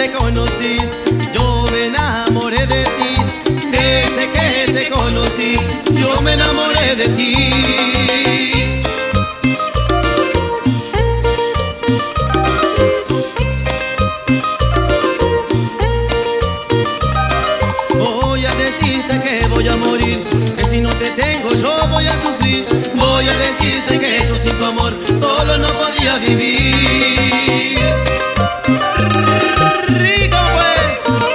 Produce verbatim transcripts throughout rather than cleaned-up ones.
te conocí, yo me enamoré de ti. Desde que te conocí, yo me enamoré de ti. Voy a decirte que voy a morir, que si no te tengo yo voy a sufrir. Voy a decirte que yo sin tu amor solo no podría vivir. Rico pues.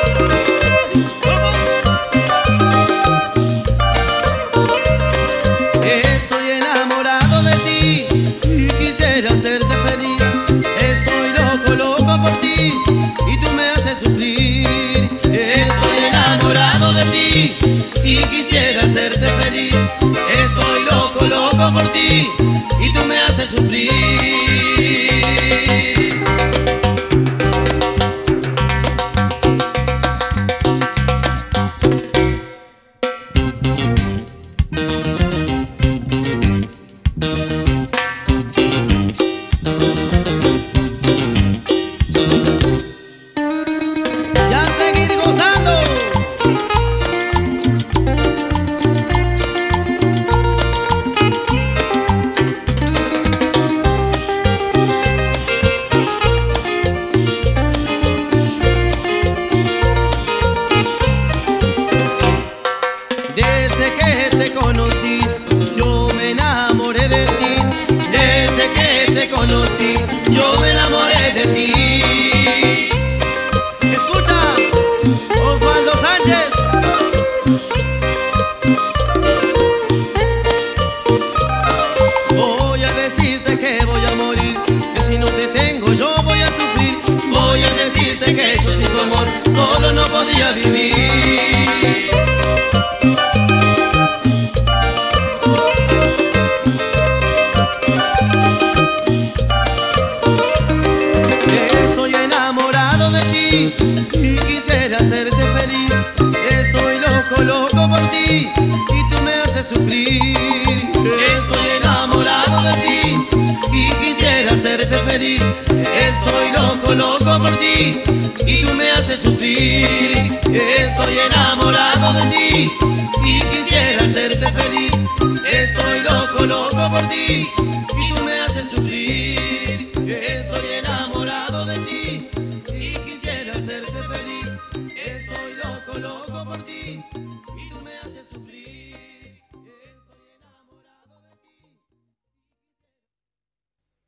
Estoy enamorado de ti y quisiera hacerte feliz. Estoy loco, loco por ti y tú me haces sufrir. Estoy enamorado de ti y quisiera hacerte feliz. Estoy loco, loco por ti y tú me haces sufrir. Desde que te conocí, yo me enamoré de ti. Desde que te conocí, yo me enamoré de ti. Escucha, Osvaldo Sánchez. Voy a decirte que voy a morir, que si no te tengo yo voy a sufrir. Voy a decirte que yo sin tu amor solo no podría vivir. Y quisiera hacerte feliz. Estoy loco, loco por ti y tú me haces sufrir. Estoy enamorado de ti y quisiera hacerte feliz. Estoy loco, loco por ti y tú me haces sufrir. Estoy enamorado de ti y quisiera hacerte feliz. Estoy loco, loco por ti y tú me haces sufrir. Estoy enamorado de ti y quisiera hacerte feliz. Estoy loco, loco por ti.